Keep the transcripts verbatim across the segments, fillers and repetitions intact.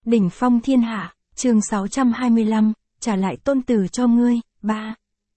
Đỉnh phong thiên hạ, chương sáu trăm hai mươi lăm, trả lại tôn tử cho ngươi, ba.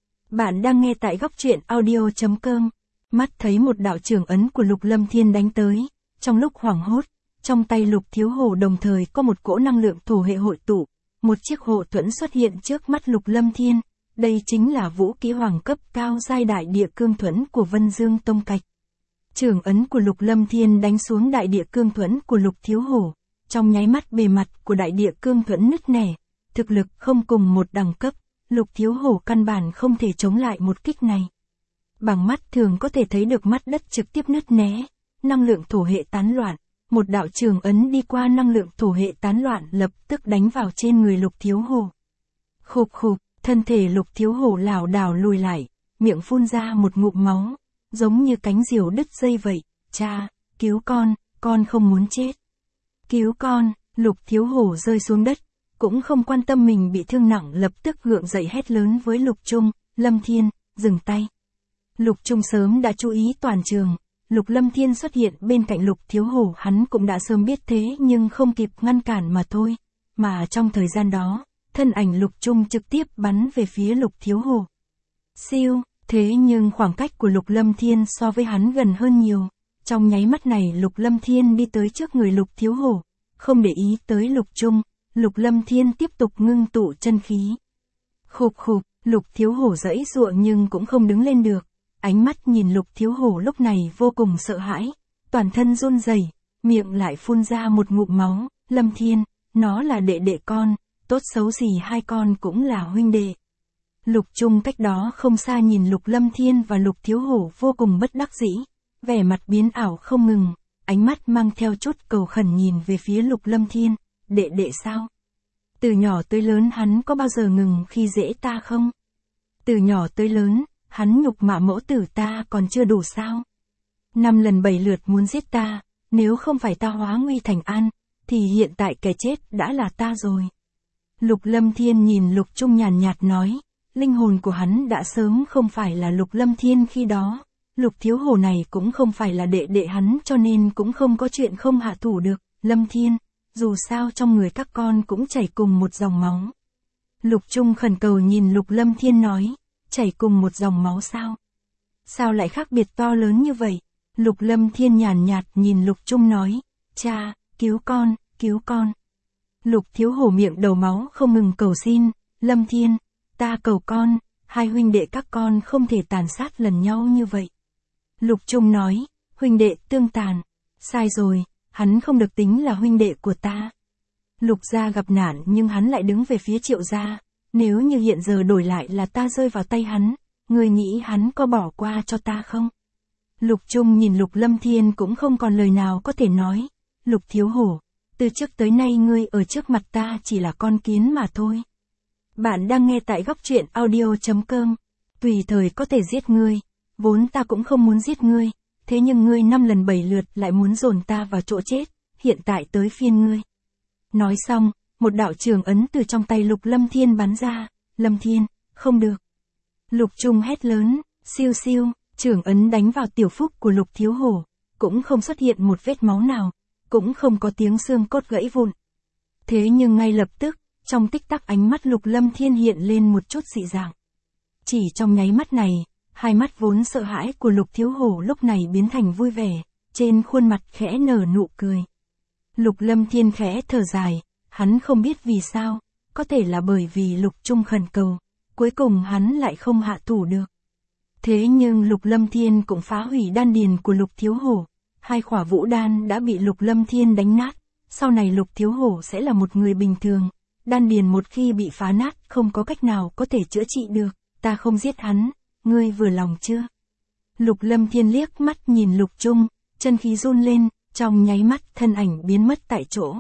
Bạn đang nghe tại góc truyện audio.com. Mắt thấy một đạo trường ấn của Lục Lâm Thiên đánh tới, trong lúc hoảng hốt, trong tay Lục Thiếu Hổ đồng thời có một cỗ năng lượng thổ hệ hội tụ, một chiếc hộ thuẫn xuất hiện trước mắt Lục Lâm Thiên, đây chính là vũ khí hoàng cấp cao giai đại địa cương thuẫn của Vân Dương Tông Cạch. Trường ấn của Lục Lâm Thiên đánh xuống đại địa cương thuẫn của Lục Thiếu Hổ, trong nháy mắt bề mặt của đại địa cương thuẫn nứt nẻ, thực lực không cùng một đẳng cấp, Lục Thiếu Hổ căn bản không thể chống lại một kích này. Bằng mắt thường có thể thấy được mắt đất trực tiếp nứt né, năng lượng thổ hệ tán loạn, một đạo trường ấn đi qua năng lượng thổ hệ tán loạn lập tức đánh vào trên người Lục Thiếu Hổ. Khục khục, thân thể Lục Thiếu Hổ lảo đảo lùi lại, miệng phun ra một ngụm máu, giống như cánh diều đứt dây vậy, cha, cứu con, con không muốn chết. Cứu con, Lục Thiếu Hổ rơi xuống đất, cũng không quan tâm mình bị thương nặng lập tức gượng dậy hét lớn với Lục Trung, Lâm Thiên, dừng tay. Lục Trung sớm đã chú ý toàn trường, Lục Lâm Thiên xuất hiện bên cạnh Lục Thiếu Hổ hắn cũng đã sớm biết thế nhưng không kịp ngăn cản mà thôi, mà trong thời gian đó, thân ảnh Lục Trung trực tiếp bắn về phía Lục Thiếu Hổ. Siêu, thế nhưng khoảng cách của Lục Lâm Thiên so với hắn gần hơn nhiều, trong nháy mắt này Lục Lâm Thiên đi tới trước người Lục Thiếu Hổ, không để ý tới Lục Trung, Lục Lâm Thiên tiếp tục ngưng tụ chân khí. Khục khục, Lục Thiếu Hổ giãy giụa nhưng cũng không đứng lên được, ánh mắt nhìn Lục Thiếu Hổ lúc này vô cùng sợ hãi, toàn thân run rẩy, miệng lại phun ra một ngụm máu, Lâm Thiên, nó là đệ đệ con, tốt xấu gì hai con cũng là huynh đệ. Lục Trung cách đó không xa nhìn Lục Lâm Thiên và Lục Thiếu Hổ vô cùng bất đắc dĩ, vẻ mặt biến ảo không ngừng, ánh mắt mang theo chút cầu khẩn nhìn về phía Lục Lâm Thiên, đệ đệ sao? Từ nhỏ tới lớn hắn có bao giờ ngừng khi dễ ta không? Từ nhỏ tới lớn, hắn nhục mạ mẫu tử ta còn chưa đủ sao? Năm lần bảy lượt muốn giết ta, nếu không phải ta hóa nguy thành an, thì hiện tại kẻ chết đã là ta rồi. Lục Lâm Thiên nhìn Lục Trung nhàn nhạt nói, linh hồn của hắn đã sớm không phải là Lục Lâm Thiên khi đó, Lục Thiếu Hổ này cũng không phải là đệ đệ hắn cho nên cũng không có chuyện không hạ thủ được, Lâm Thiên, dù sao trong người các con cũng chảy cùng một dòng máu. Lục Trung khẩn cầu nhìn Lục Lâm Thiên nói, chảy cùng một dòng máu sao? Sao lại khác biệt to lớn như vậy? Lục Lâm Thiên nhàn nhạt nhìn Lục Trung nói, cha, cứu con, cứu con. Lục Thiếu Hổ miệng đầu máu không ngừng cầu xin, Lâm Thiên, ta cầu con, hai huynh đệ các con không thể tàn sát lần nhau như vậy. Lục Trung nói, huynh đệ tương tàn, sai rồi, hắn không được tính là huynh đệ của ta. Lục gia gặp nạn nhưng hắn lại đứng về phía Triệu gia, nếu như hiện giờ đổi lại là ta rơi vào tay hắn, ngươi nghĩ hắn có bỏ qua cho ta không? Lục Trung nhìn Lục Lâm Thiên cũng không còn lời nào có thể nói, Lục Thiếu Hổ, từ trước tới nay ngươi ở trước mặt ta chỉ là con kiến mà thôi. Bạn đang nghe tại góc truyện audio.com, tùy thời có thể giết ngươi, vốn ta cũng không muốn giết ngươi, thế nhưng ngươi năm lần bảy lượt lại muốn dồn ta vào chỗ chết, hiện tại tới phiên ngươi. Nói xong, một đạo trường ấn từ trong tay Lục Lâm Thiên bắn ra, Lâm Thiên, không được. Lục Trung hét lớn, siêu siêu, trường ấn đánh vào tiểu phúc của Lục Thiếu Hổ, cũng không xuất hiện một vết máu nào, cũng không có tiếng xương cốt gãy vụn. Thế nhưng ngay lập tức, trong tích tắc ánh mắt Lục Lâm Thiên hiện lên một chút dị dạng. Chỉ trong nháy mắt này, hai mắt vốn sợ hãi của Lục Thiếu Hổ lúc này biến thành vui vẻ, trên khuôn mặt khẽ nở nụ cười. Lục Lâm Thiên khẽ thở dài, hắn không biết vì sao, có thể là bởi vì Lục Trung khẩn cầu, cuối cùng hắn lại không hạ thủ được. Thế nhưng Lục Lâm Thiên cũng phá hủy đan điền của Lục Thiếu Hổ, hai khỏa vũ đan đã bị Lục Lâm Thiên đánh nát, sau này Lục Thiếu Hổ sẽ là một người bình thường, đan điền một khi bị phá nát không có cách nào có thể chữa trị được, ta không giết hắn, ngươi vừa lòng chưa? Lục Lâm Thiên liếc mắt nhìn Lục Trung, chân khí run lên, trong nháy mắt thân ảnh biến mất tại chỗ.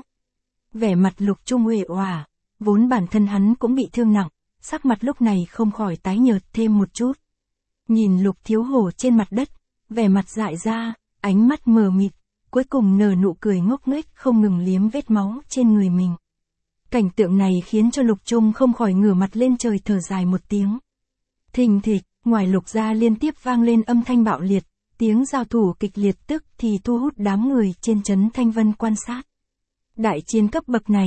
Vẻ mặt Lục Trung uể oả, vốn bản thân hắn cũng bị thương nặng, sắc mặt lúc này không khỏi tái nhợt thêm một chút. Nhìn Lục Thiếu Hổ trên mặt đất, vẻ mặt dại ra, ánh mắt mờ mịt, cuối cùng nở nụ cười ngốc nghếch không ngừng liếm vết máu trên người mình. Cảnh tượng này khiến cho Lục Trung không khỏi ngửa mặt lên trời thở dài một tiếng. Thình thịch, ngoài Lục gia liên tiếp vang lên âm thanh bạo liệt, tiếng giao thủ kịch liệt tức thì thu hút đám người trên trấn Thanh Vân quan sát. Đại chiến cấp bậc này,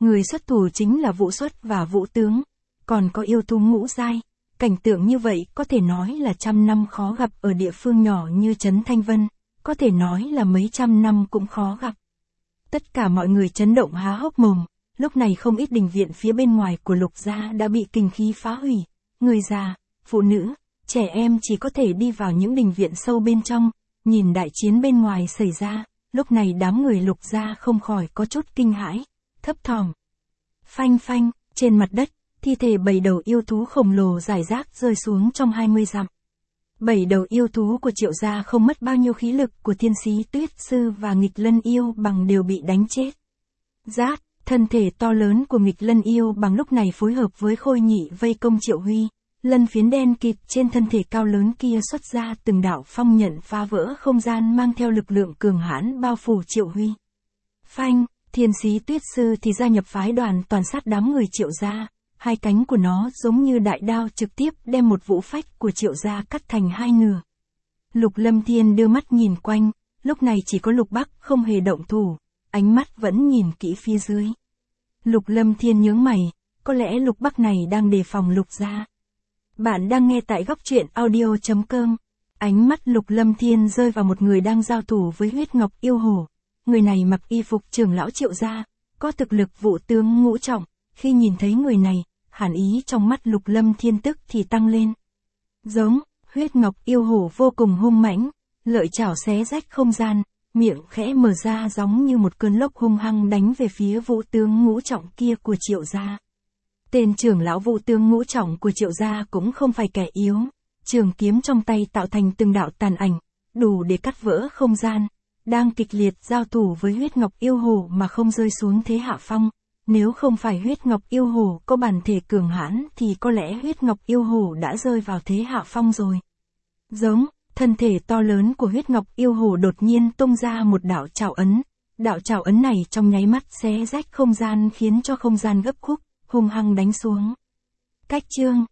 Người xuất thủ chính là Vũ Xuất và Vũ Tướng, còn có yêu thú ngũ giai. Cảnh tượng như vậy có thể nói là trăm năm khó gặp ở địa phương nhỏ như Trấn Thanh Vân, có thể nói là mấy trăm năm cũng khó gặp. Tất cả mọi người chấn động há hốc mồm, lúc này không ít đình viện phía bên ngoài của Lục gia đã bị kình khí phá hủy, người già, phụ nữ, trẻ em chỉ có thể đi vào những đình viện sâu bên trong, nhìn đại chiến bên ngoài xảy ra, lúc này đám người Lục gia không khỏi có chút kinh hãi, thấp thỏm. Phanh phanh, trên mặt đất, thi thể bảy đầu yêu thú khổng lồ rải rác rơi xuống trong hai mươi dặm. Bảy đầu yêu thú của Triệu gia không mất bao nhiêu khí lực của Thiên Sĩ Tuyết Sư và Nghịch Lân Yêu Bằng đều bị đánh chết. Rát, thân thể to lớn của Nghịch Lân Yêu Bằng lúc này phối hợp với Khôi Nhị vây công Triệu Huy, lân phiến đen kịt trên thân thể cao lớn kia xuất ra từng đạo phong nhận phá vỡ không gian mang theo lực lượng cường hãn bao phủ Triệu Huy. Phanh, Thiên Sĩ Tuyết Sư thì gia nhập phái đoàn toàn sát đám người Triệu gia. Hai cánh của nó giống như đại đao trực tiếp đem một vũ phách của Triệu gia cắt thành hai nửa. Lục Lâm Thiên đưa mắt nhìn quanh, lúc này chỉ có Lục Bắc không hề động thủ, ánh mắt vẫn nhìn kỹ phía dưới. Lục Lâm Thiên nhướng mày, có lẽ Lục Bắc này đang đề phòng Lục gia. Bạn đang nghe tại góc truyện audio chấm com. Ánh mắt Lục Lâm Thiên rơi vào một người đang giao thủ với Huyết Ngọc Yêu Hổ. Người này mặc y phục trưởng lão Triệu gia, có thực lực Vũ tướng ngũ trọng. Khi nhìn thấy người này, hàn ý trong mắt Lục Lâm Thiên tức thì tăng lên. Giống, Huyết Ngọc Yêu Hổ vô cùng hung mãnh, lợi chảo xé rách không gian, miệng khẽ mở ra giống như một cơn lốc hung hăng đánh về phía Vũ tướng ngũ trọng kia của Triệu gia. Tên trưởng lão Vũ tướng ngũ trọng của Triệu gia cũng không phải kẻ yếu, trường kiếm trong tay tạo thành từng đạo tàn ảnh, đủ để cắt vỡ không gian, đang kịch liệt giao thủ với Huyết Ngọc Yêu Hổ mà không rơi xuống thế hạ phong. Nếu không phải Huyết Ngọc Yêu Hổ có bản thể cường hãn thì có lẽ Huyết Ngọc Yêu Hổ đã rơi vào thế hạ phong rồi. Giống, thân thể to lớn của Huyết Ngọc Yêu Hổ đột nhiên tung ra một đạo trảo ấn. Đạo trảo ấn này trong nháy mắt xé rách không gian khiến cho không gian gấp khúc, hung hăng đánh xuống. Cách chương,